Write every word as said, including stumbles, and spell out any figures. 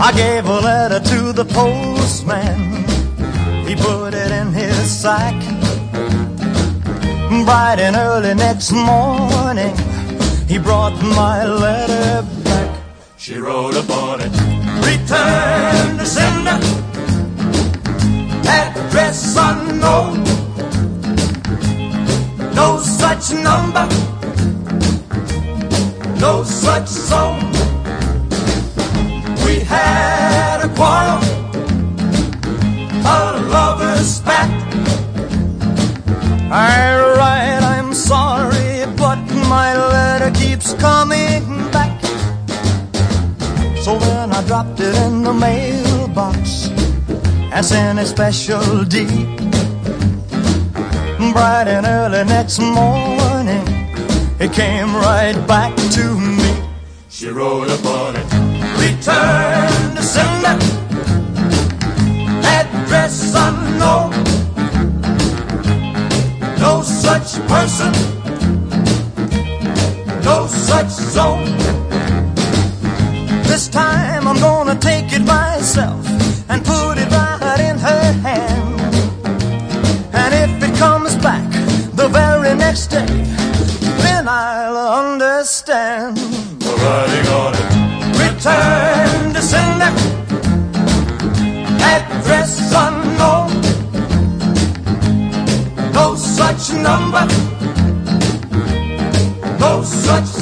I gave a letter to the postman. He put it in his sack. Bright and early next morning, he brought my letter back. She wrote upon it, return to sender, address unknown, no such number, no such zone. We had a quarrel, a lover's spat. I write, I'm sorry, but my letter keeps coming back. So then I dropped it in the mailbox and sent a special D. Bright and early next morning, it came right back to me. She wrote upon it, return to sender, address unknown, no such person, no such zone. This time I'm gonna take it myself and put it right in her hand. And if it comes back the very next day, then I'll understand. We're writing on it, return to sender, address unknown, no such number, no such